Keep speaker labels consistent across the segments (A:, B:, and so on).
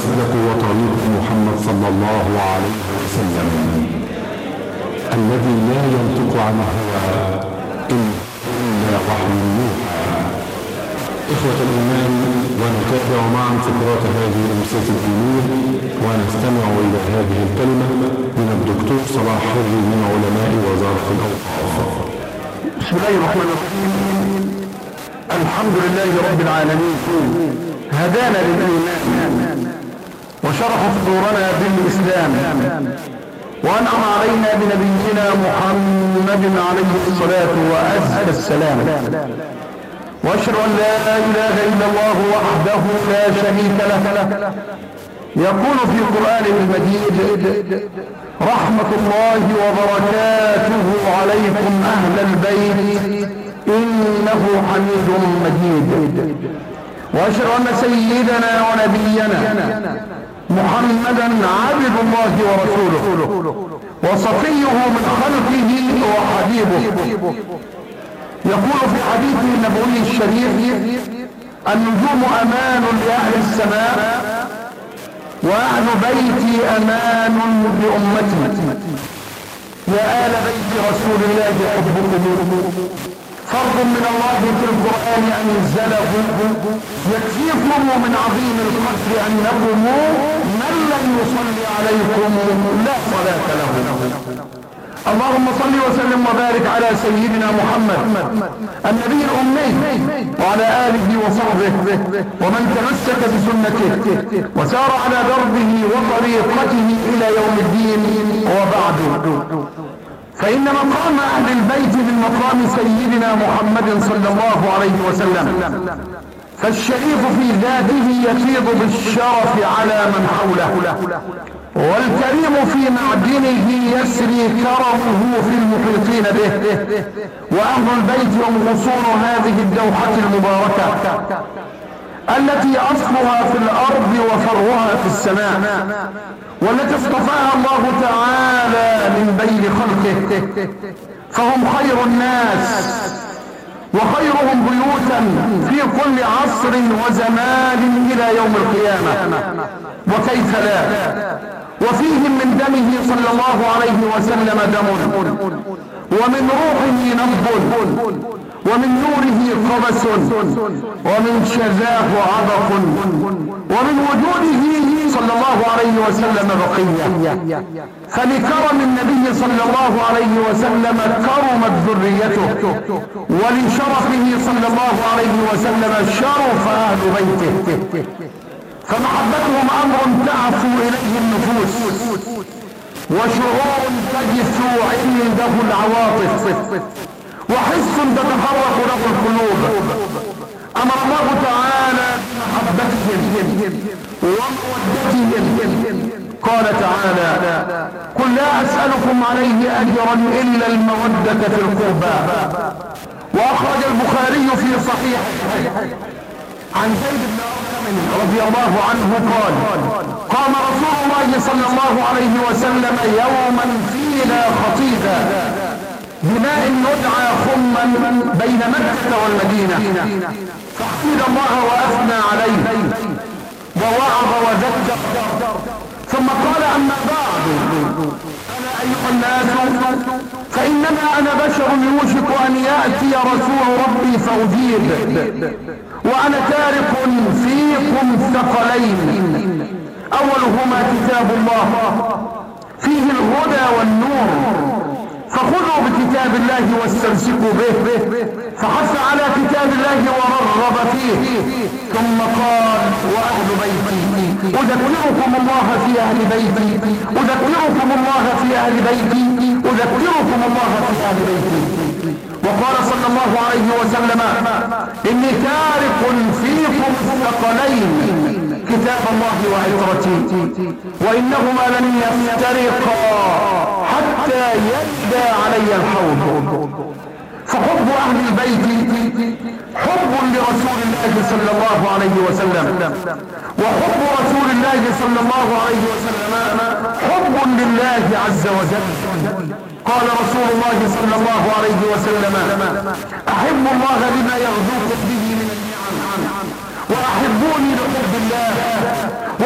A: مسلك وطريق محمد صلى الله عليه وسلم الذي لا ينطق عن الهوى إلا وحي يوحى. إخوة الإيمان، ونتابع معا فقرات هذه الأمسية الدينية، ونستمع إلى هذه الكلمة من الدكتور صلاح حري من علماء وزارة الأوقاف.
B: بسم الله الرحمن الرحيم. الحمد لله رب العالمين، هدانا للإيمان وشرح صدورنا بالإسلام، وأنعم علينا بنبينا محمد عليه الصلاة وأزكى السلام، وأشهد أن لا إله إلا الله وحده لا شريك له. يقول في قرآنه المجيد: رحمة الله وبركاته عليكم أهل البيت إنه حميد مجيد. وأشهد أن سيدنا ونبينا محمدا عبد الله ورسوله وصفيه من خلقه وحبيبه. يقول في حديثه النبوي الشريف: النجوم أمان لأهل السماء، وأهل بيتي أمان لأمتي. يا آل بيت رسول الله حبكم فرض من الله في القرآن أنزله، يكفيكم من عظيم القدر أنكم من لم يصلي عليكم لا صلاة له. اللهم صل وسلم وبارك على سيدنا محمد النبي الأمي وعلى آله وصحبه ومن تمسك بسنته وسار على دربه وطريقته إلى يوم الدين. وبعد، فإن مقام أهل البيت من مقام سيدنا محمد صلى الله عليه وسلم، فالشريف في ذاته يفيض بالشرف على من حوله، والكريم في معدنه يسري كرمه في المحيطين به. وأهل البيت هم غصون هذه الدوحة المباركة التي أصلها في الأرض وفرعها في السماء، والتي اصطفاها الله تعالى من بين خلقه، فهم خير الناس وخيرهم بيوتا في كل عصر وزمان إلى يوم القيامة. وكيف لا، وفيهم من دمه صلى الله عليه وسلم دم، ومن روحه نبض، ومن نوره قبس، ومن شذاه عبق، ومن وجوده صلى الله عليه وسلم بقية. فلكرم النبي صلى الله عليه وسلم كرمت ذريته، ولشرفه صلى الله عليه وسلم شرف أهل بيته، فمحبتهم أمر تعفو إليه النفوس، وشعور تجثو عنده العواطف، وحس تتحرك له القلوب. أمر الله تعالى بمحبتهم ومودتهم، قال تعالى: قل لا أسألكم عليه أجرا إلا المودة في القربى. وأخرج البخاري في صحيحه عن زيد بن أرقم رضي الله عنه قال: قام رسول الله صلى الله عليه وسلم يوما فينا خطيبا بماء يدعى خما بين مكة والمدينة، فحمد الله وأثنى عليه ووعظ وذكر، ثم قال: أما بعد، أنا أيها الناس فإنما أنا بشر يوشك أن يأتي رسول ربي فأجيب، وأنا تارك فيكم ثقلين، أولهما كتاب الله فيه الهدى والنور، فخذوا بكتاب الله واستمسكوا به، فحث على كتاب الله ورغب فيه، ثم قال: وأهل بيتي أذكركم الله في أهل بيتي، أذكركم الله في أهل بيتي، أذكركم الله في أهل بيتي. وقال صلى الله عليه وسلم: إني تارك فيكم ثقلين، كتاب الله وعترتي، وإنهما لن يفترقا حتى يدى علي الحوض. فحب أهل البيت حب لرسول الله صلى الله عليه وسلم، وحب رسول الله صلى الله عليه وسلم حب لله عز وجل. قال رسول الله صلى الله عليه وسلم: أحب الله بما يغذوكم به من النعم، وأحبوني لحب الله، وأحب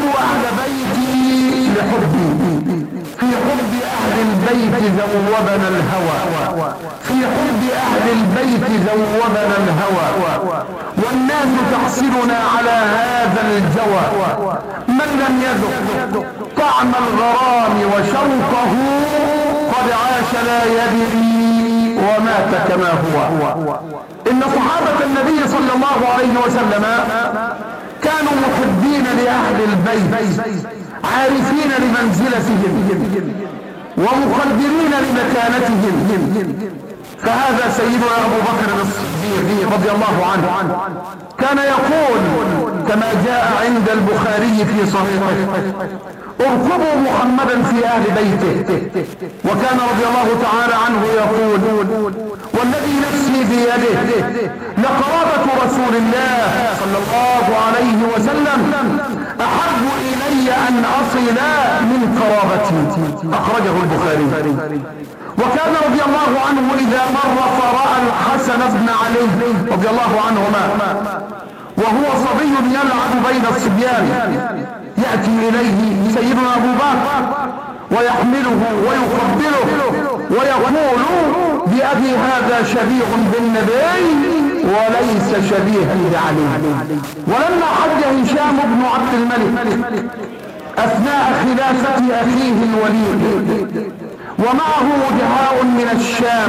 B: أحب أهل بيتي لحبي، في حب أهل البيت ذوبنا الهوى، في حب أهل البيت ذوبنا الهوى، والناس تحسدنا على هذا الجوى. من لم يذق طعم الغرام وشوقه قد عاش لا يدري ومات كما هو. إن صحابة النبي صلى الله عليه وسلم كانوا محبين لأهل البيت، عارفين لمنزلتهم ومقدرين لمكانتهم. فهذا سيدنا أبو بكر الصديق رضي الله عنه كان يقول كما جاء عند البخاري في صحيحه: اركبوا محمدا في أهل بيته. وكان رضي الله تعالى عنه يقول: والذي نفسي بيده لقرابة رسول الله صلى الله عليه وسلم أحب إلي أن أصل من قرابتي. أخرجه البخاري. وكان رضي الله عنه إذا مر فرأى الحسن بن علي رضي الله عنهما وهو صبي يلعب بين الصبيان، يأتي إليه سيدنا أبو بكر ويحمله ويقبله ويقول: بأبي هذا شبيه بالنبي وليس شبيها بعلي. ولما حج هشام بن عبد الملك أثناء خلافة أخيه الوليد ومعه وجهاء من الشام،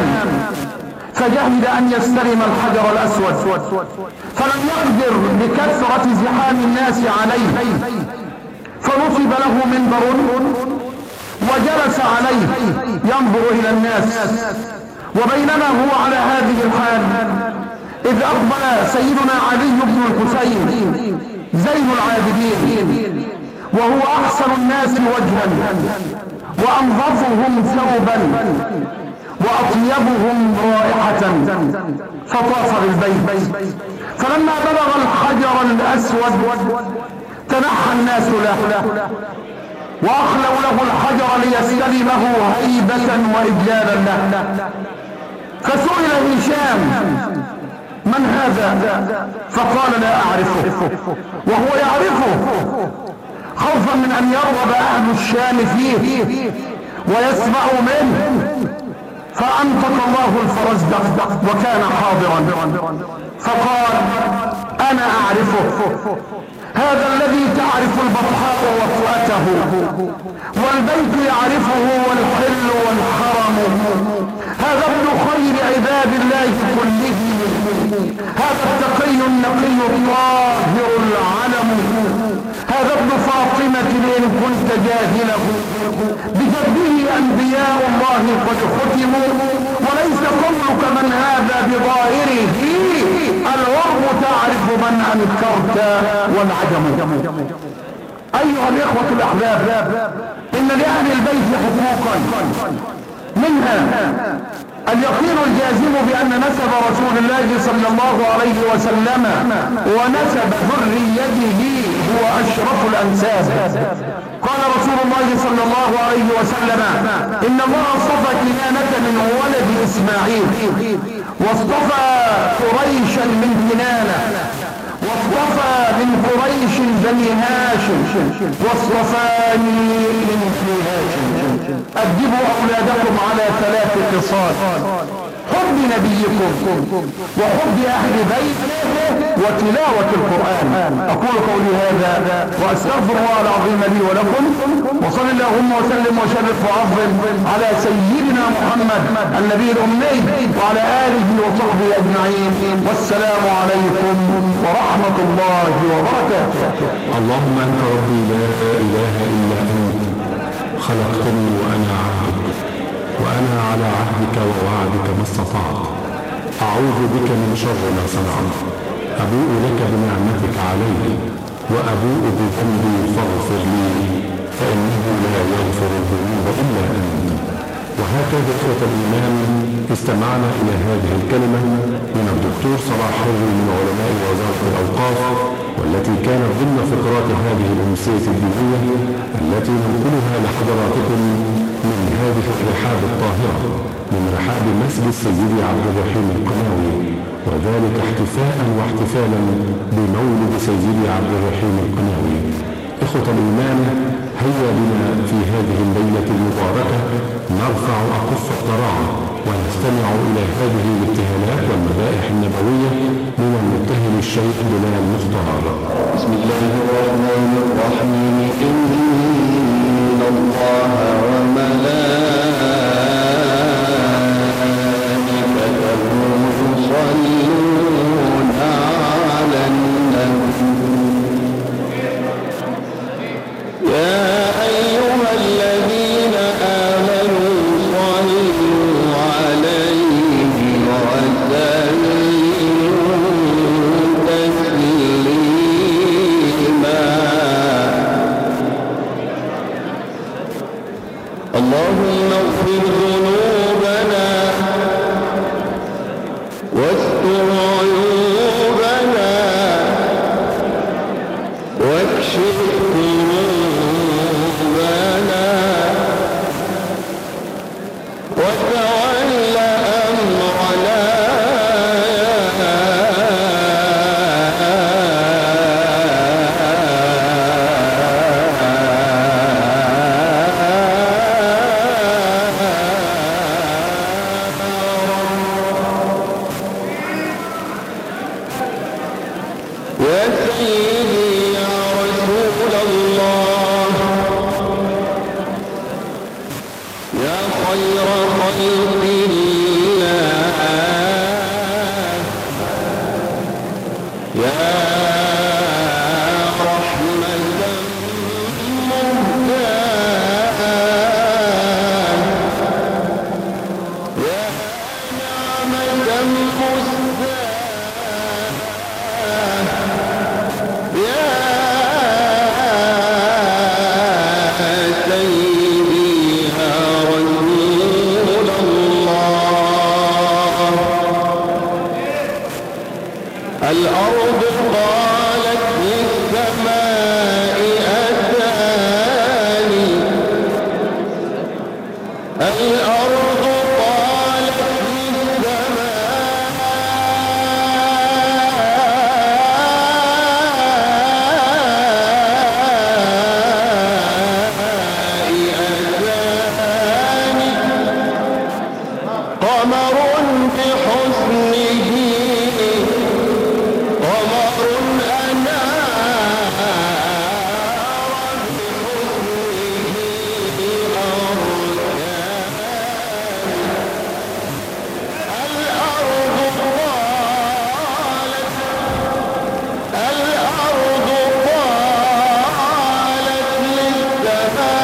B: فجهد أن يستلم الحجر الأسود، فلم يقدر بكثرة زحام الناس عليه، فنصب له منبر وجلس عليه ينظر إلى الناس. وبينما هو على هذه الحال إذ أقبل سيدنا علي بن الحسين زين العابدين، وهو أحسن الناس وجها وأنظفهم ثوبا وأطيبهم رائحة، فطاف بالبيت. فلما بلغ الحجر الأسود تنحى الناس له وأخلوا له الحجر ليستلمه هيبة وإجلالا له. فسئل هشام: من هذا؟ فقال: لا أعرفه. وهو يعرفه خوفا من أن يرغب أهل الشام فيه ويسمعوا منه، فأنطق الله الفرزدق وكان حاضرا، فقال: أنا أعرفه، هذا الذي تعرف البطحاء وطأته، والبيت يعرفه والحل والحرم، هذا ابن خير عباد الله كلهم، هذا التقي النقي الطاهر العلم، هذا ابن فاطمة إن كنت جاهله، بجده أنبياء الله قد ختموا، وليس كلك من هذا بظاهره، العرب تعرف من أنكرت والعجم. أيها الإخوة الأحباب، إن لأهل البيت حقوقا، منها اليقين الجازم بأن نسب رسول الله صلى الله عليه وسلم ونسب ذريته هو أشرف الأنساب. قال رسول الله صلى الله عليه وسلم: إن الله اصطفى كنانة من ولد إسماعيل، واصطفى قريشا من كنانة، واصطفى من قريش بني هاشم، واصطفاني من بني هاشم. أدبوا أولادكم على 3 خصال: حب نبيكم وحب أهل بيته وتلاوة القرآن. أقول قولي هذا وأستغفر الله العظيم لي ولكم، وصل اللهم وسلم وشرف وعظم على سيدنا محمد النبي الأمي وعلى آله وصحبه أجمعين، والسلام عليكم ورحمة الله وبركاته.
A: اللهم أنت ربي لا إله إلا أنت، خلقتني وأنا عبدك، وأنا على عهدك ووعدك ما استطعت، أعوذ بك من شر ما صنعت، أبوء لك بنعمتك علي وأبوء بذنبي فاغفر لي، فإنه لا يغفر الذنوب إلا أنت. وهكذا إخوة الإيمان استمعنا إلى هذه الكلمة من الدكتور صلاح حري من علماء وزارة الأوقاف، والتي كانت ضمن فقرات هذه الأمسية الدينية التي ننقلها لحضراتكم من هذه الرحاب الطاهرة، من رحاب مسجد سيدي عبد الرحيم القناوي، وذلك احتفاء واحتفالا بمولد سيدي عبد الرحيم القناوي. إخوة إخوة الإيمان، هيا بنا في هذه الليلة المباركة نرفع أكف الضراعة ونستمع إلى هذه الابتهالات والمدائح النبوية من المبتهل الشيخ بلال مختار.
C: بسم الله الرحمن الرحيم. إن الله وملائكته يصلون على النبي يا أيها الذين آمنوا صلوا عليه وسلموا تسليما. اللهم اغفر ذنوبنا واستر عيوبنا واكشف كروبنا وتول أمرنا يا سيدي يا رسول الله يا خير خلق الله يا رحمة مهداة يا نعمة مسداة يا سيدي يا رسول الله. الأرض قالت للسماء أتاني الأرض قالت قمر بحسنه قمر أنار بحسنه أركان الأرض قالت للسماء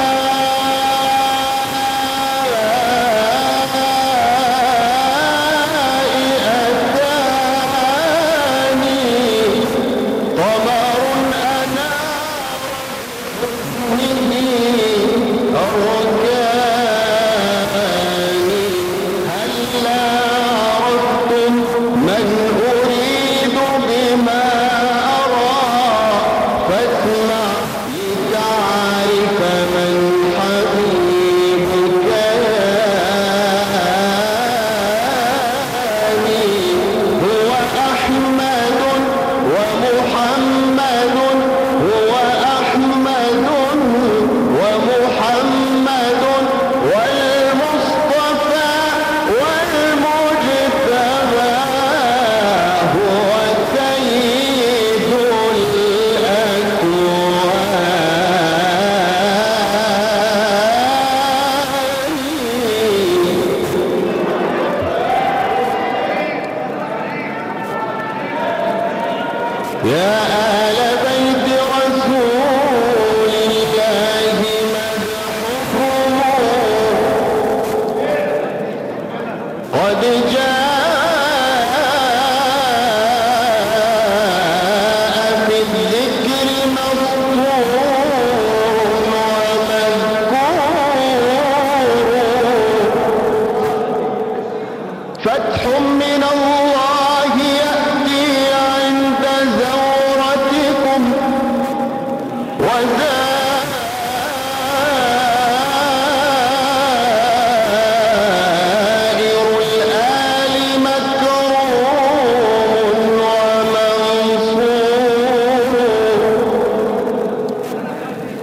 C: يا أهل بيت رسول الله مدحكم قد جاء في الذكر مذكور ومذكور فتح من الله يأتي عند زورتكم وزائر الآل مكروم ومنصور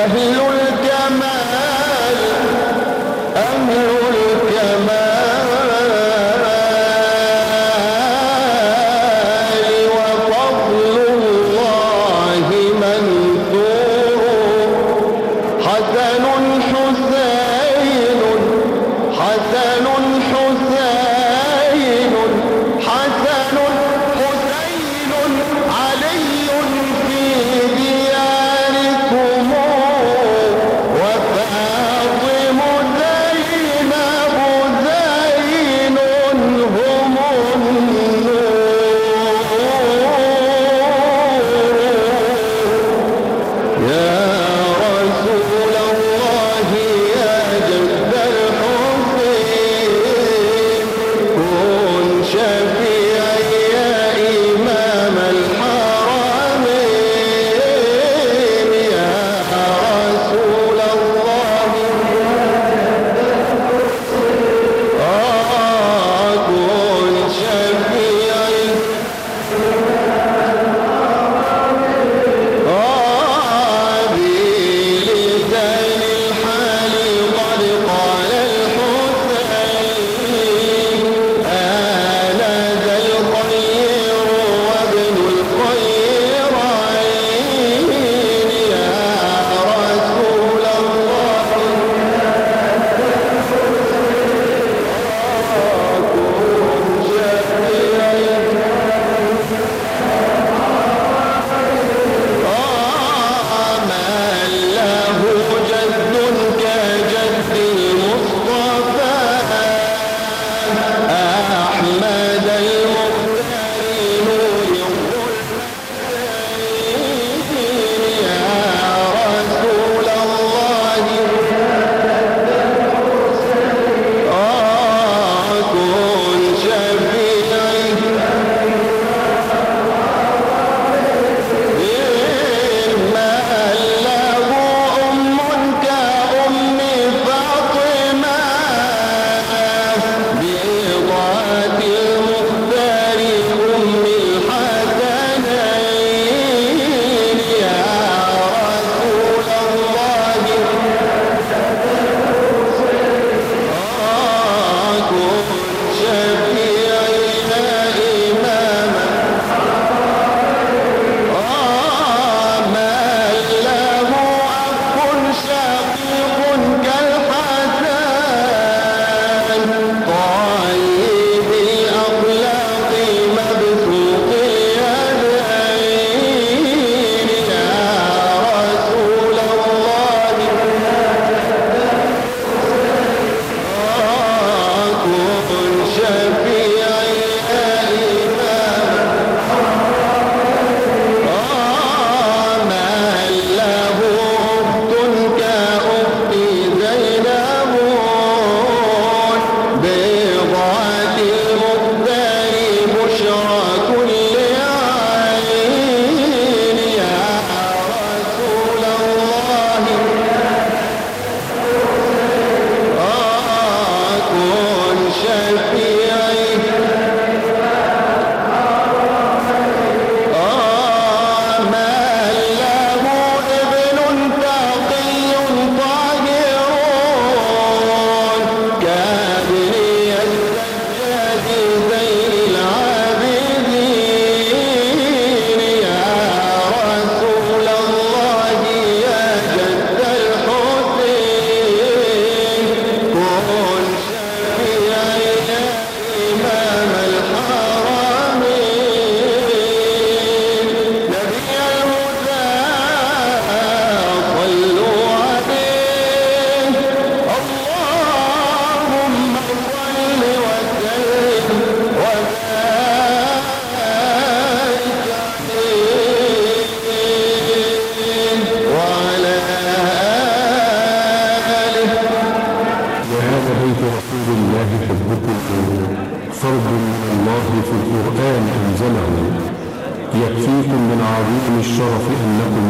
A: يكفيكم من عظيم الشرف أنكم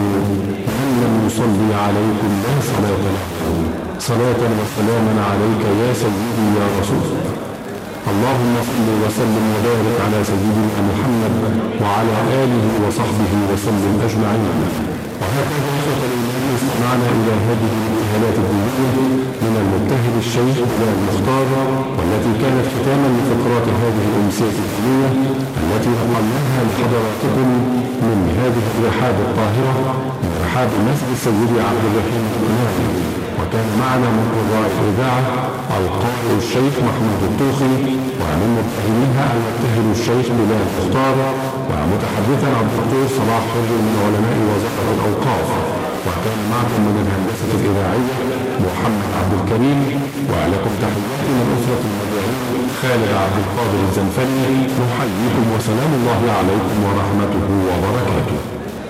A: من لم يصلي عليكم لا صلاة له. صلاة وسلاما عليك يا سيدي يا رسول الله. اللهم صل وسلم وبارك على سيدنا محمد وعلى آله وصحبه وسلم أجمعين. وهكذا إخوة الإيمان استمعنا إلى الشيخ بلال مختار، والتي كانت ختاما لفقرات هذه الأمسية الدينية التي نقلناها لحضراتكم من هذه الرحاب الطاهرة، من رحاب مسجد سيدي عبد الرحيم الإمامي. وكان معنا من قراء الإذاعة القارئ الشيخ محمود الطوخي، ومن متهميها المتهم الشيخ بلال مختار، ومتحدثا الدكتور صلاح حر من علماء وزارة الأوقاف. وكان معكم من الهندسة الإذاعية محمد عبد الكريم، ولكم تحياتي من أسرة المذيعين خالد عبد القادر الزنفلي. نحييكم وسلام الله عليكم ورحمته وبركاته.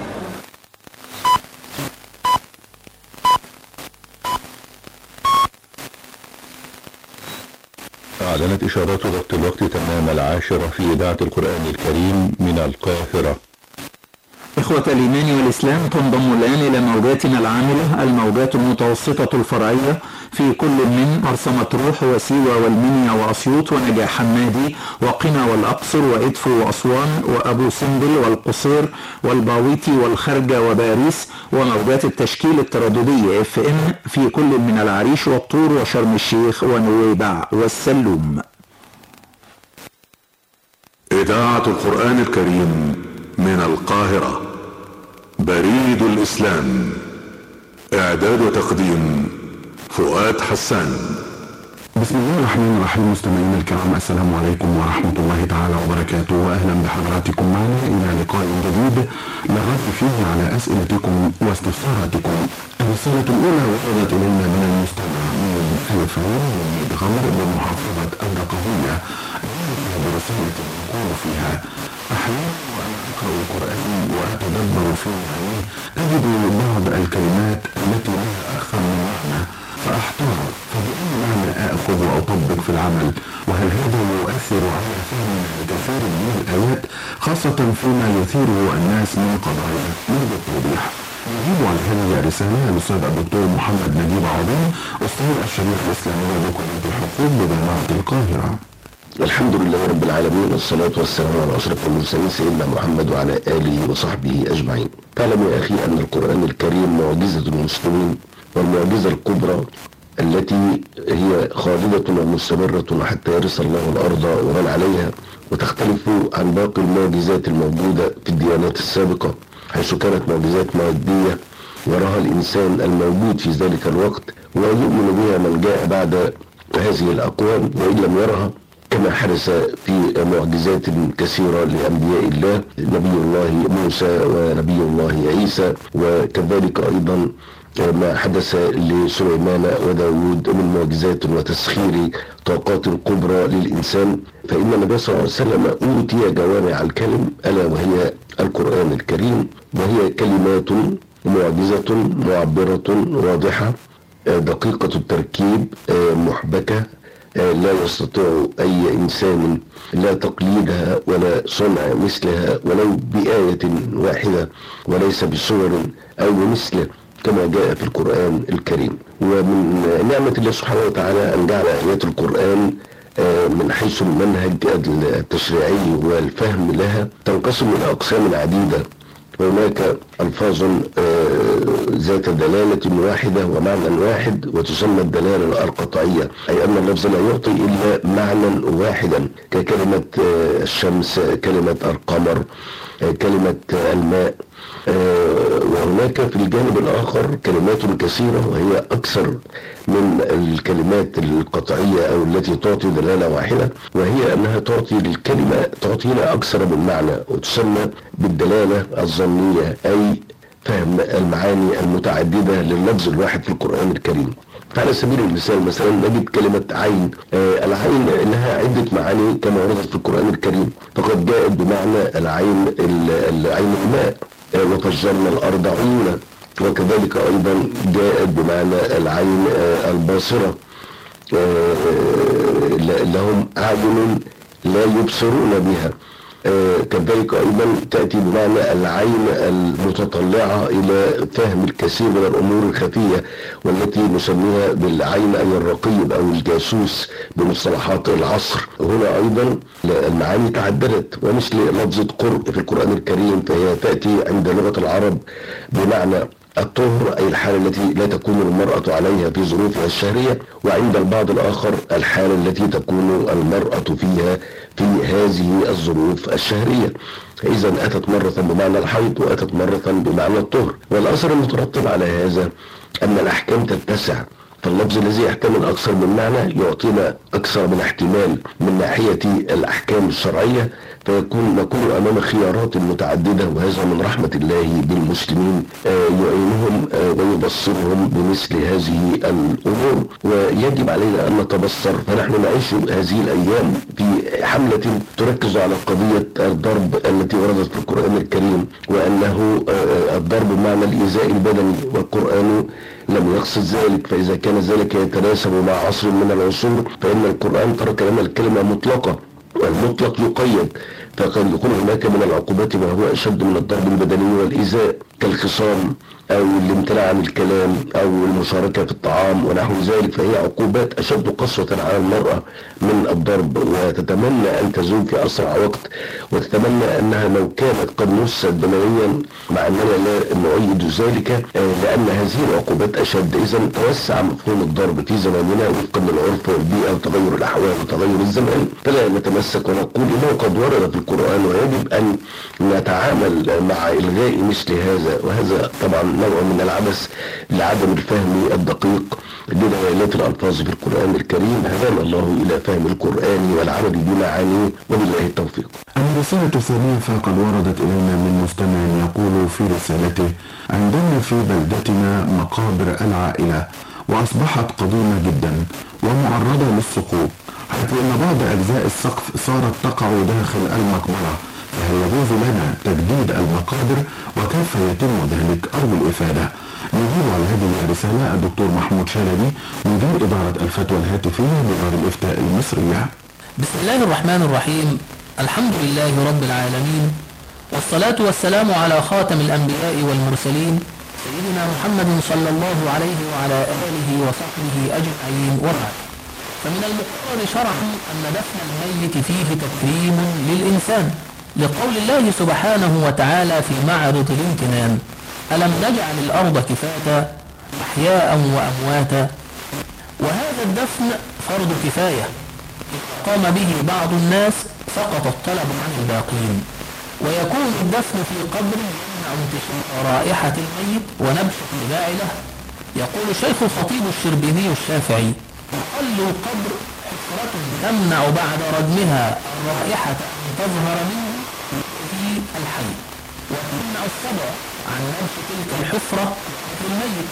D: أعلنت إشارات ضبط الوقت تمام 10 في إذاعة القرآن الكريم من القاهرة.
E: إخوة الإيمان والإسلام، تنضم الآن إلى موجاتنا العاملة الموجات المتوسطة الفرعية في كل من مرسى مطروح وسيوة والمنيا وأسيوط ونجاح حمادي وقنا والأقصر وإدفو وأسوان وأبو سمبل والقصير والباويتي والخرجة وباريس، وموجات التشكيل الترددية FM في كل من العريش والطور وشرم الشيخ ونويبع والسلوم.
F: إذاعة القرآن الكريم من القاهرة، بريد الإسلام، إعداد وتقديم فؤاد حسان.
A: بسم الله الرحمن الرحيم. مستمعينا الكرام، السلام عليكم ورحمة الله تعالى وبركاته، وأهلا بحضراتكم معنا إلى لقاء جديد نرد فيه على أسئلتكم واستفساراتكم. الرسالة الأولى وردت إلينا من المستمع من الفيوم من غمر بمحافظة الدقهلية، برسالة يقول فيها: أحيانا وأنا أقرأ القرآن وأتدبر في معانيه أجد بعض الكلمات التي لها أكثر من معنى، فأحتار فبأي معنى أخذ وأطبق في العمل؟ وهل هذا يؤثر على فهم كثير من الآيات، خاصة فيما يثيره الناس من قضايا؟ نرجو التوضيح. يجيب عن هذه الرسالة الأستاذ الدكتور محمد نجيب عظيم، أستاذ الشريعة الإسلامية بكلية الحقوق بجامعة القاهرة.
G: الحمد لله رب العالمين، والصلاة والسلام على أشرف المرسلين سيدنا محمد وعلى آله وصحبه أجمعين. تعلم يا أخي أن القرآن الكريم معجزة المسلمين، والمعجزة الكبرى التي هي خالدة ومستمرة حتى يرث الله الأرض ومن عليها، وتختلف عن باقي المعجزات الموجودة في الديانات السابقة، حيث كانت معجزات مادية يراها الإنسان الموجود في ذلك الوقت ويؤمن بها من جاء بعد هذه الأقوام وإن لم يرها، كما حدث في معجزات كثيرة لأنبياء الله، نبي الله موسى ونبي الله عيسى، وكذلك أيضا ما حدث لسليمان وداود من معجزات وتسخير طاقات كبرى للإنسان. فإن النبي صلى الله عليه وسلم أوتي جوامع الكلم، ألا وهي القرآن الكريم، وهي كلمات معجزة معبرة واضحة دقيقة التركيب محبكة، لا يستطيع أي إنسان لا تقليدها ولا صنع مثلها ولو بآية واحدة، وليس بصور أو مثله كما جاء في القرآن الكريم. ومن نعمة الله سبحانه وتعالى أن جعل آيات القرآن من حيث المنهج التشريعي والفهم لها تنقسم إلى أقسام عديدة. هناك ألفاظ ذات دلالة واحدة ومعنى واحد، وتسمى الدلالة القطعية، أي أن اللفظ لا يعطي إلا معنى واحدا، ككلمة الشمس، كلمة القمر، كلمة الماء. وهناك في الجانب الآخر كلمات كثيرة وهي أكثر من الكلمات القطعية أو التي تعطي دلالة واحدة، وهي أنها تعطي للكلمة تعطينا أكثر من معنى، وتسمى بالدلالة الظنية، أي فهم المعاني المتعددة لللفظ الواحد في القرآن الكريم. على سبيل المثال مثلا نجد كلمة عين. العين لها عدة معاني كما وردت في القرآن الكريم، فقد جاءت بمعنى العين الماء، وفجرنا الأرض عيونا، وكذلك أيضا جاءت بمعنى العين الباصرة، لهم أعين لا يبصرون بها، كذلك أيضا تأتي بمعنى العين المتطلعة إلى فهم الكثير من الأمور الخفية، والتي نسميها بالعين أي الرقيب أو الجاسوس بمصطلحات العصر. هنا أيضا المعاني تعددت، ومثل لفظة قرء في القرآن الكريم فهي تأتي عند لغة العرب بمعنى الطهر، أي الحالة التي لا تكون المرأة عليها في ظروفها الشهرية، وعند البعض الآخر الحالة التي تكون المرأة فيها في هذه الظروف الشهرية. إذا أتت مرة بمعنى الحيض وأتت مرة بمعنى الطهر. والأثر المترتب على هذا أن الأحكام تتسع، فاللفظ الذي يحتمل أكثر من معنى يعطينا أكثر من احتمال من ناحية الأحكام الشرعية، نكون أمام خيارات متعددة، وهذا من رحمة الله بالمسلمين يعينهم ويبصرهم بمثل هذه الأمور. ويجب علينا أن نتبصر، فنحن نعيش هذه الأيام في حملة تركز على قضية الضرب التي وردت في القرآن الكريم، وأنه الضرب بمعنى الإيذاء البدني، والقرآن لم يقصد ذلك. فإذا كان ذلك يتناسب مع عصر من العصور فإن القرآن ترك لنا الكلمة مطلقة، والمطلق يقيد، فقد يكون هناك من العقوبات ما هو أشد من الضرب البدني والإيذاء كالخصام أو الامتناع عن الكلام أو المشاركة في الطعام ونحو ذلك، فهي عقوبات أشد قسوة على المرأة من الضرب، وتتمنى أن تزول في أسرع وقت، وتتمنى أنها لو كانت قد نست دمويا، مع أننا لا نؤيد ذلك لأن هذه العقوبات أشد. إذا توسع مفهوم الضرب في زماننا وفقا للعرف والبيئة وتغير الأحوال وتغير الزمان، فلا نتمسك ونقول إنه قد ورد في القرآن ويجب أن نتعامل مع إلغاء مثل هذا، وهذا طبعا نوع من العبث لعدم الفهم الدقيق لدلالات الألفاظ في القرآن الكريم. هدانا الله إلى فهم القرآن والعمل بمعانيه، وبالله التوفيق.
A: الرسالة الثانية فقد وردت إلينا من مستمع يقول في رسالته: عندنا في بلدتنا مقابر العائلة وأصبحت قديمة جدا ومعرضة للسقوط، حيث أن بعض أجزاء السقف صارت تقع داخل المقبرة، فهل يجوز لنا تجديد المقابر وكيف يتم ذلك؟ أرجو الإفادة. نجيب على هذه الرسالة الدكتور محمود شلبي، مدير إدارة الفتوى الهاتفية بدار الإفتاء المصرية.
H: بسم الله الرحمن الرحيم، الحمد لله رب العالمين، والصلاة والسلام على خاتم الأنبياء والمرسلين سيدنا محمد صلى الله عليه وعلى آله وصحبه أجمعين، وبعد. فمن المقرر شرعا أن دفن الميت فيه تكريم للإنسان، لقول الله سبحانه وتعالى في معرض الامتنان: ألم نجعل الأرض كفاتا أحياء وأمواتا. وهذا الدفن فرض كفاية، قام به بعض الناس سقط الطلب عن الباقين، ويكون الدفن في قبر يمنع انتشار رائحة الميت ونبش الاتباع له. يقول الشيخ الخطيب الشربيني الشافعي: أقل القبر حفرة تمنع بعد ردمها الرائحة أن تظهر منه في الحي، وتمنع السبع عن نبش تلك الحفرة في الميت.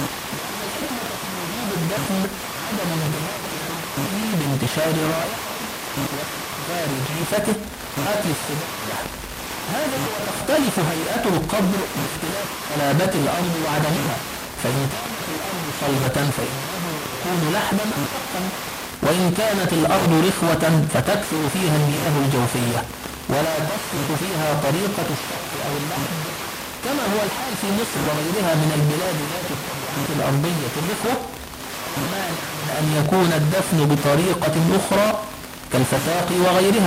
H: الحكمة في وجوب الدفن عدم انتهاء بانتشار رائحة واستقبال جيفته قتل السبع له. هذا وتختلف هيئة القبر باختلاف قلابة الأرض وعدمها، فإن كانت الأرض صلبة فإنه يكون لحدا أخفا، وإن كانت الأرض رخوة فتكثر فيها المياه الجوفية ولا تسلك فيها طريقة الشق أو اللحد، كما هو الحال في مصر وغيرها من البلاد ذات الطبيعة الأرضية الرخوة. مانع من أن يكون الدفن بطريقة أخرى كالفتاق وغيرها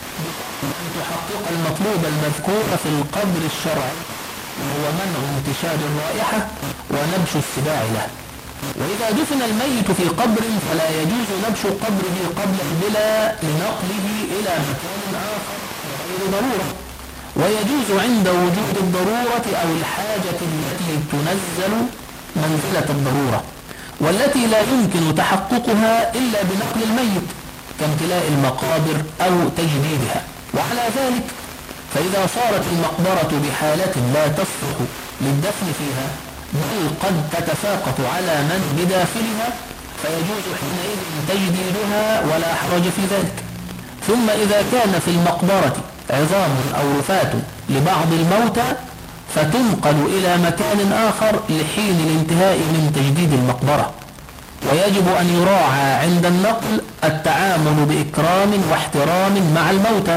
H: أن تحقق المطلوب المذكور في القبر الشرعي، وهو منع انتشار الرائحة ونبش السباع له. وإذا دفن الميت في قبر فلا يجوز نبش قبره قبل البلا لنقله إلى مكان آخر غير ضرورة، ويجوز عند وجود الضرورة أو الحاجة التي تنزل منزلة الضرورة، والتي لا يمكن تحققها إلا بنقل الميت كامتلاء المقابر أو تجديدها. وعلى ذلك فإذا صارت المقبرة بحالة لا تصلح للدفن فيها بل قد تتساقط على من بداخلها فيجوز حينئذ تجديدها ولا حرج في ذلك. ثم إذا كان في المقبرة عظام أو رفات لبعض الموتى فتنقل إلى مكان آخر لحين الانتهاء من تجديد المقبرة. ويجب أن يراعى عند النقل التعامل بإكرام واحترام مع الموتى،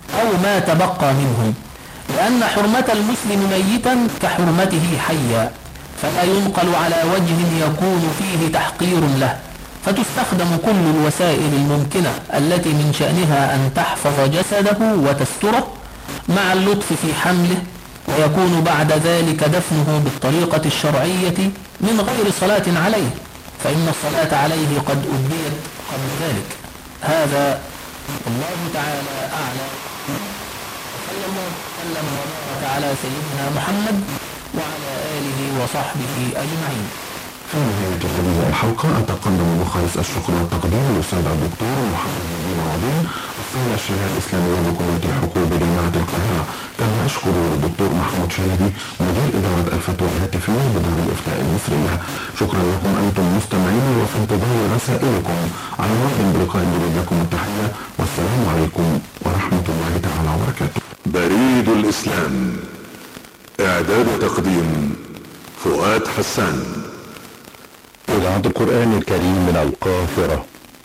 H: أو ما تبقى منهم، لأن حرمة المسلم ميتا كحرمته حيا، فلا ينقل على وجه يكون فيه تحقير له، فتستخدم كل الوسائل الممكنة التي من شأنها أن تحفظ جسده وتستره مع اللطف في حمله، ويكون بعد ذلك دفنه بالطريقة الشرعية من غير صلاة عليه، فإن الصلاة عليه قد أديت قبل ذلك. هذا الله تعالى أعلى، وصلى الله وسلم وبارك على سيدنا محمد وعلى آله وصحبه أجمعين.
A: في نهاية هذه الحلقة أتقدم بخالص الشكر والتقدير للأستاذ الدكتور محمد نبيل عظيم، أستاذ الشريعة الإسلامية بكلية الحقوق بجامعة القاهرة. كما أشكر الدكتور محمود شاهدي مدير إدارة الفتوى الهاتفية بدار الإفتاء المصرية. شكرا لكم أنتم مستمعين، وفي انتظار رسائلكم. على موعد بلقاء جديد، لكم التحية والسلام عليكم ورحمة الله تعالى وبركاته.
F: بريد الإسلام، إعداد وتقديم فؤاد حسان.
D: إذاعة القرآن الكريم من القاهرة.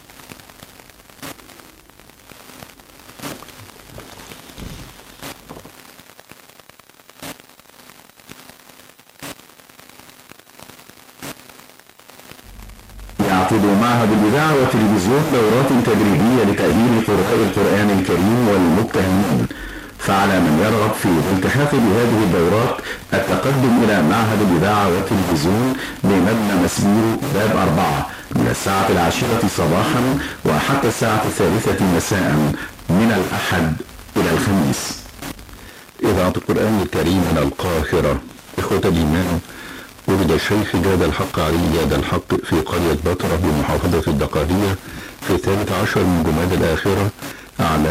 D: يعقد معهد الإذاعة والتلفزيون دورات تدريبية لتأهيل قراء القرآن الكريم والمبتهلين، فعلى من يرغب في الالتحاق بهذه الدورات التقدم إلى معهد الإذاعة والتلفزيون بمبنى مسبيرو باب 4 من الساعة 10 صباحا وحتى الساعة 3 مساء من الأحد إلى الخميس. إذاعة القرآن الكريم من القاهرة. إخوة الإيمان، ولد الشيخ جاد الحق علي جاد الحق في قرية بطرة بمحافظة الدقهلية في 13 من جماد الآخرة عام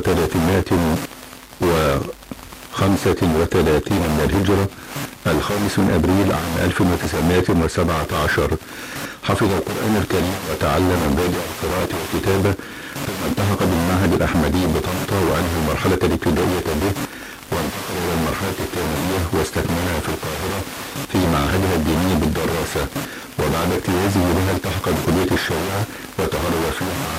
D: 1335 من الهجرة، 5 من أبريل عام 1917. حفظ القرآن الكريم وتعلم مبادئ القراءة والكتابة، ثم التحق بالمعهد الأحمدي بطنطا وأنهى المرحلة الابتدائية به، وانتقل إلى المرحلة الثانوية واستكملها في القاهرة في معهدها الديني بالدراسة، وبعد اجتيازه بها التحق بكلية الشريعة وتخرج فيها عام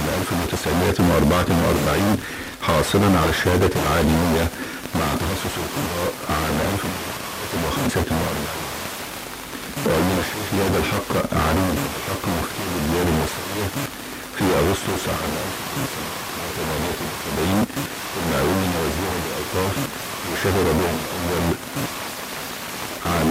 D: 1944 حاصلا على الشهادة العالمية مع تخصص القضاء عام 1945. وأعلن الشيخ جاد الحق علي الحق مفتي البلاد المصرية في أغسطس عام 1978، ثم عين وزيرا للأوقاف في شهر ربيع الأول عام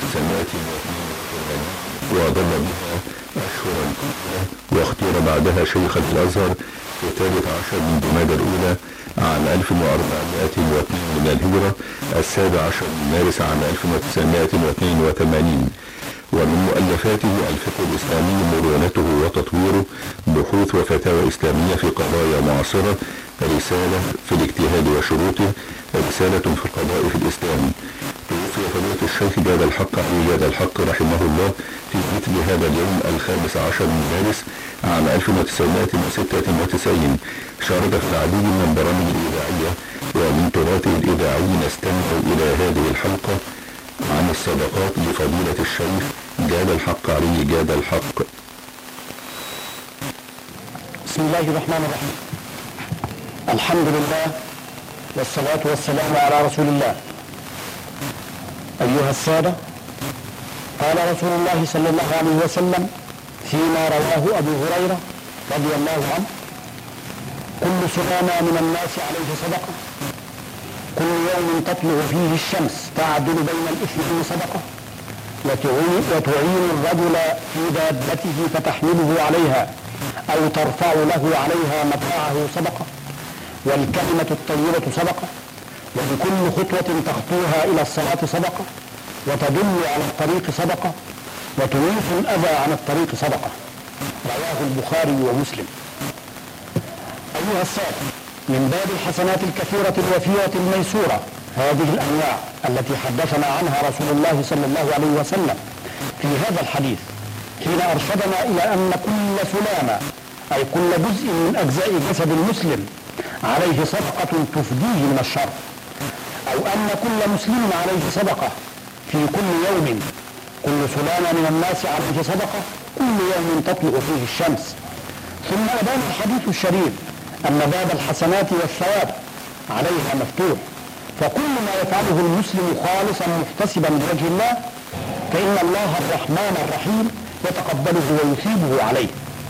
D: 1982، وظل بها أشهرا قليلة، واختير بعدها شيخا في الأزهر في 13 من جماد الأولى عام 1402 من الهجرة، 17 من مارس عام 1982. ومن مؤلفاته الفقه الإسلامي مرونته وتطويره، بحوث وفتاوى إسلامية في قضايا معاصرة، رسالة في الاجتهاد وشروطه، رسالة في القضاء في الإسلام. توفي فضيلة الشيخ جاد الحق علي جاد الحق رحمه الله في مثل هذا اليوم 15 من مارس عام 1996. شارك في العديد من البرامج الإذاعية، ومن تراثه الإذاعي نستمع إلى هذه الحلقة عن الصدقات لفضيلة الشيخ جاد الحق علي جاد الحق.
I: بسم الله الرحمن الرحيم. الحمد لله والصلاة والسلام على رسول الله. أيها السادة، قال رسول الله صلى الله عليه وسلم فيما رواه أبو هريرة رضي الله عنه: كل سلامة من الناس عليه صدقة، كل يوم تطلع فيه الشمس تعدل بين الإثنين صدقة، وتعين الرجل في دابته فتحمله عليها أو ترفع له عليها متاعه صدقة، والكلمة الطيبة صدقة، وبكل خطوة تخطوها إلى الصلاة صدقة، وتدل على الطريق صدقة، وتميت الأذى عن الطريق صدقة. رواه البخاري ومسلم. أيها السادة، من باب الحسنات الكثيرة الوفيرة الميسورة هذه الأنواع التي حدثنا عنها رسول الله صلى الله عليه وسلم في هذا الحديث، حين أرشدنا إلى أن كل سلامة أي كل جزء من أجزاء جسد المسلم عليه صدقة تفديه من الشر، أو أن كل مسلم عليه صدقة في كل يوم، كل سلامة من الناس عليه صدقة، كل يوم تطلع فيه الشمس. ثم أبان الحديث الشريف أن باب الحسنات والثواب عليها مفتوح. فكل ما يفعله المسلم خالصا محتسبا لوجه الله فإن الله الرحمن الرحيم يتقبله ويثيبه عليه.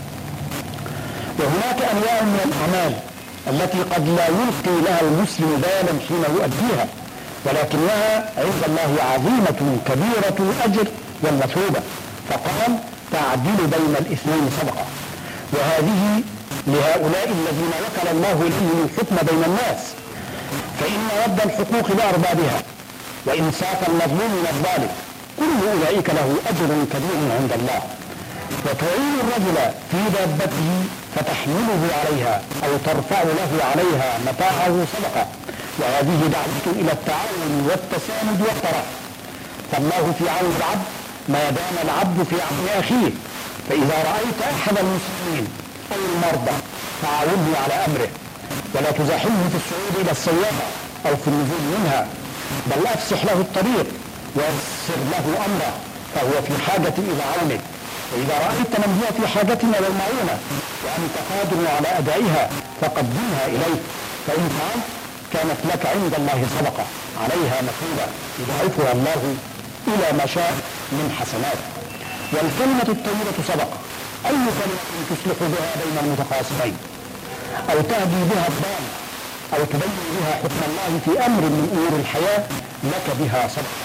I: وهناك أنواع من الأعمال التي قد لا يلقي لها المسلم بالا حين يؤديها، ولكنها عند الله عظيمة كبيرة الأجر والمثوبة، فقال تعديل بين الاثنين صدقة. وهذه لهؤلاء الذين وكل الله إليهم الحكم بين الناس، فإن رد الحقوق لأربابها وإنصاف المظلوم من الظالم كل أولئك له أجر كبير عند الله. وتعين الرجل في دابته فتحمله عليها أو ترفع له عليها متاعه صدقة، وهذه دعوة إلى التعاون والتساند والتراحم. فالله في عون العبد ما دام العبد في عون أخيه. فإذا رأيت أحد المسلمين أو المرضى فعاونه على أمره، ولا تزاحمه في الصعود إلى السيارة أو في النزول منها، بل أفسح له الطريق ويسر له أمره، فهو في حاجة إلى عونك. وإذا رأيت من هو في حاجة إلى المعونة وأنت قادر على أدائها فقدمها إليه، فإن فعلت كانت لك عند الله صدقة عليها مثوبة يضاعفها الله إلى ما شاء من حسنات. والكلمة الطيبة صدقة. أي كلمة تصلح بها بين المتخاصمين أو تهدي بها الضال أو تبين بها حكم الله في أمر من أمور الحياة لك بها صدقة،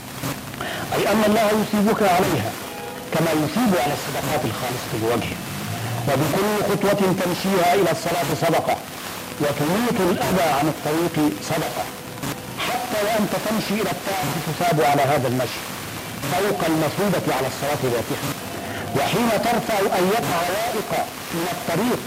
I: أي أن الله يثيبك عليها كما يثيب على الصدقات الخالصة بوجهه. وبكل خطوة تمشيها إلى الصلاة صدقة، وتميت الأذى عن الطريق صدقة. حتى وأنت تمشي إلى الطاعة تثاب على هذا المشي فوق المثوبة على الصلاة ذاتها. وحين ترفع أية عوائق من الطريق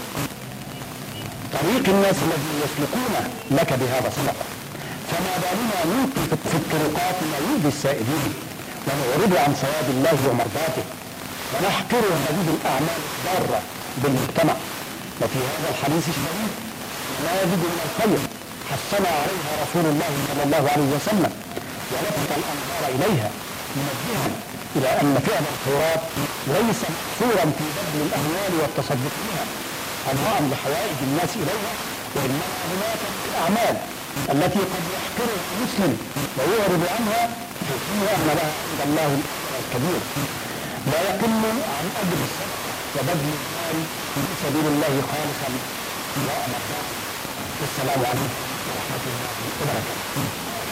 I: طريق الناس الذين يسلكونه لك بهذا صدقة. فما بالنا نلقي في الطرقات ما يؤذي السائرين ونعرض عن ثواب الله ومرضاته ونحقر هذه الأعمال الضارة بالمجتمع. وفي هذا الحديث الشريف لا يجد من الخير حثنا عليها رسول الله صلى الله عليه وسلم ولفت الأنظار إليها منبها إلى أن فعل الخيرات ليس مقصورا في بذل الأموال والتصدق بها قضاء لحوائج الناس إليها، وإنما هناك من الأعمال التي قد يحقرها المسلم ويعرض عنها في حين أن لها عند الله الكبير. لا يقل عن أجر الصدقة وبذل المال في سبيل الله خالصا لا مرضاه. السلام عليكم ورحمة الله وبركاته.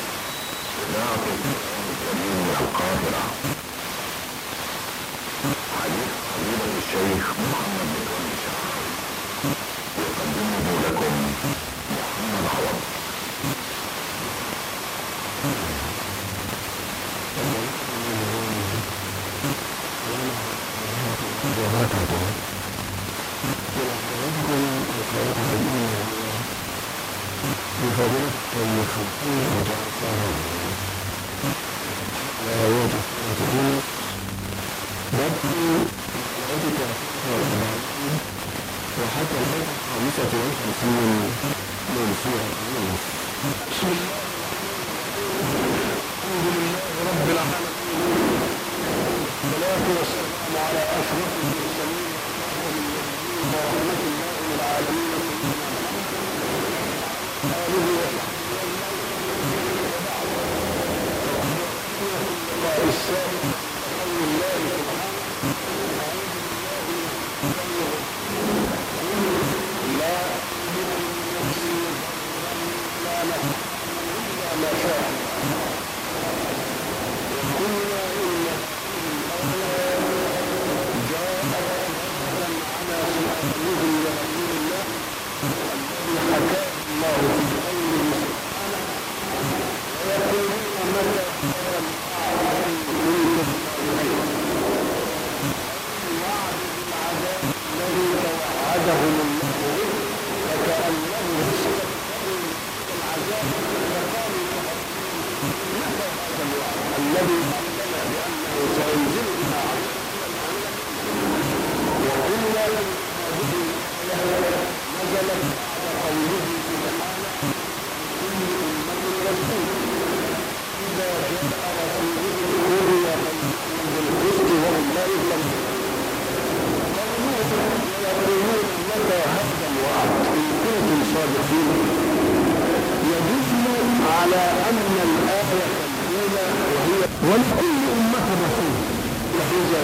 G: من القاهرة حديث فضيلة الشيخ محمد بن شعراوي يقدمه لكم محمد عوض.
A: وحتى البيت 55 من سورة يونس. بسم الله الحمد لله رب العالمين، والصلاة والسلام على أشرف المرسلين ورحمة الله للعالمين آله وصحبه السابق قول الله ما شاء وكنا إلا جاء على رسول الله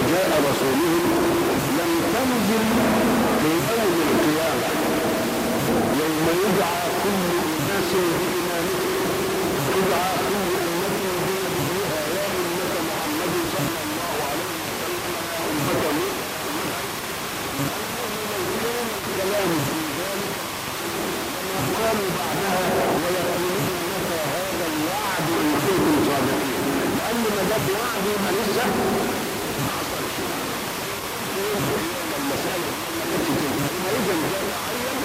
B: جاء رسولهم لم تنزل في يوم القيامة يوم يدعى كل أناس بإمامهم يدعى كل أمة بنبيها يا أمة محمد صلى الله عليه وسلم يا أمة نوح كلام في ذلك وما قالوا بعدها ويقولون متى هذا الوعد إن كنتم صادقين لأن ما جاب وعد ما لسه ما حصلش المسألة التي تنتهي إذا جاء عين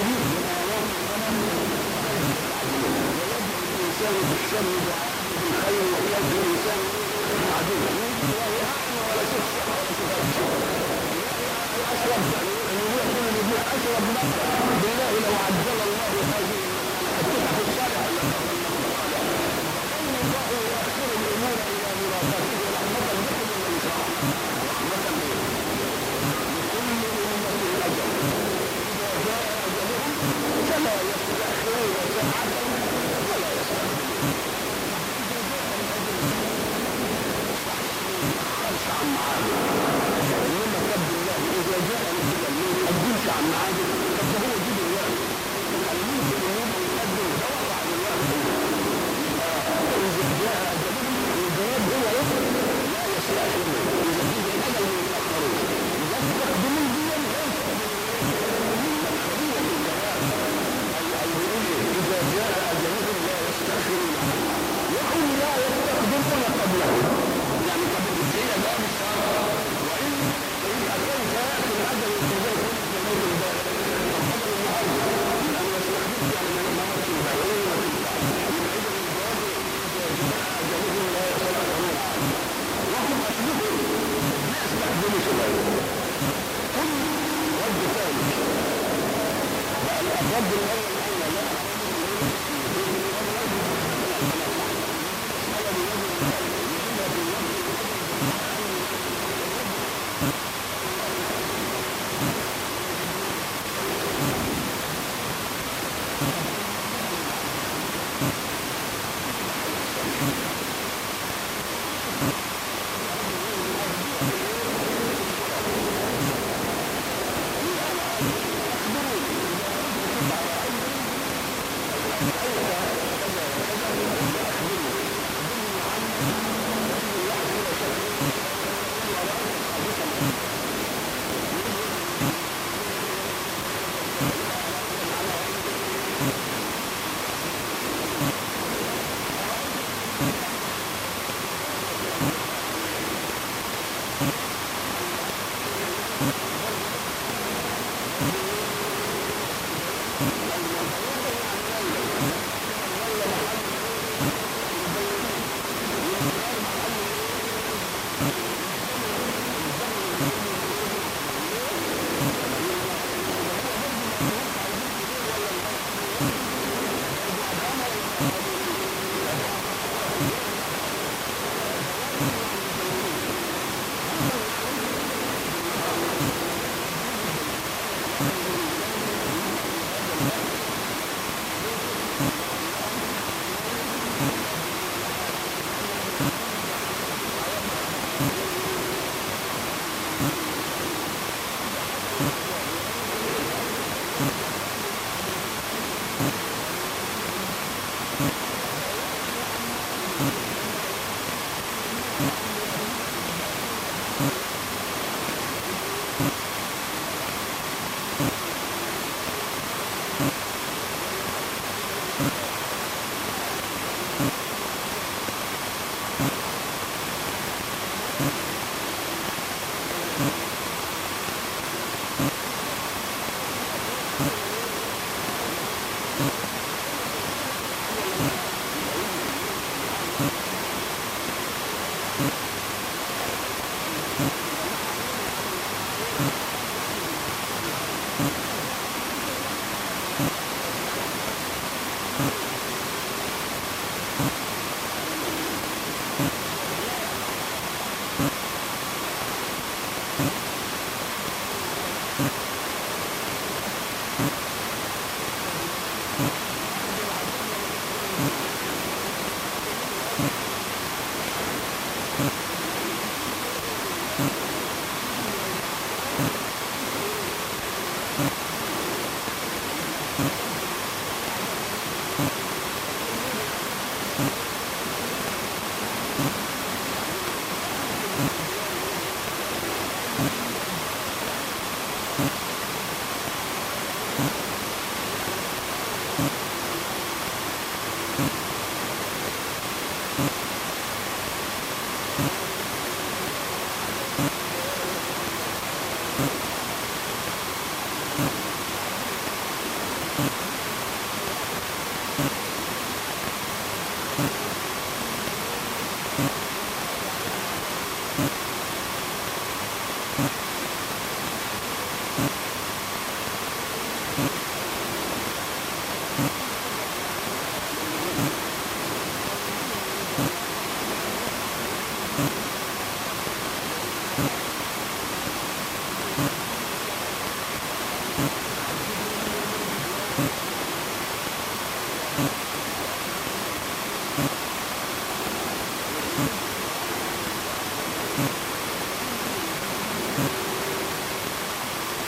B: جديد من آيات الغنم ويدعو الإنسان بالشر دعاءه بالخير ويدعو الإنسان بالمعدوم والله أعلم ولا شوف أشرب أشرب بالله لو عجل الله هذه الفتح الصالحة فإن الله يؤخر الأمور إلى مراداته رحمة بكم ومن شاء رحمة لكل أمة أجل إذا جاء أجلهم فلا يستأخرون ساعة ولا يستقدمون خلش عن معاده لما كب الله إذا جاء الأجل ما يقدمش عن معاده طب هو جيب الله الممكن أن يقدم دواء بعد الوقت إذا جاء أجلهم الجواب هو يخرج لا يستأخرون إذا جيب الأجل من يتأخرون إذا تقدمون ديا إذا جاء أجلهم لا يستأخرون وهم لا يستقدمون قبلهم يعني قبل الدنيا ده مش وإن أكون جاءت الأجل الجزاء كل جميل البارد قبل النهارده من أن يستخدم يعني من الموت البعيد من عدم الجواب إذا جاء أجلهم لا يستأخرون وهم أسلوبهم لا يستخدموا شبابه كل رد ثالث الرد الأول لا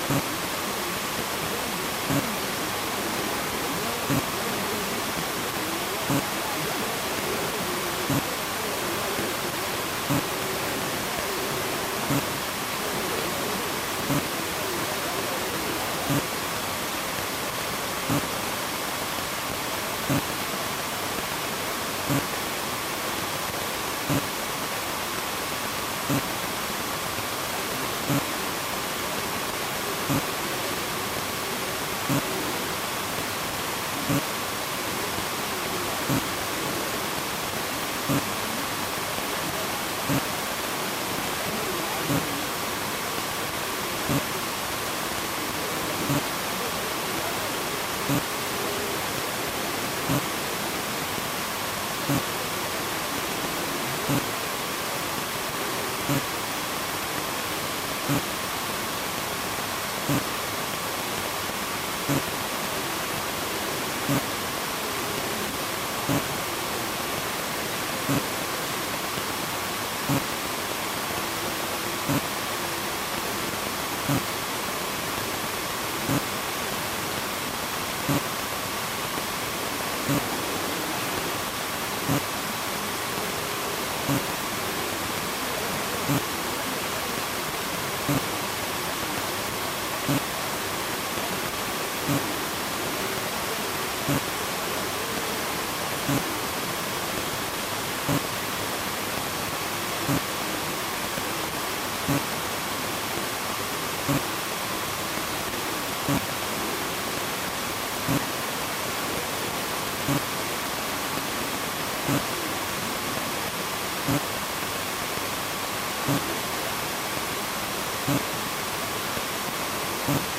A: Thank you.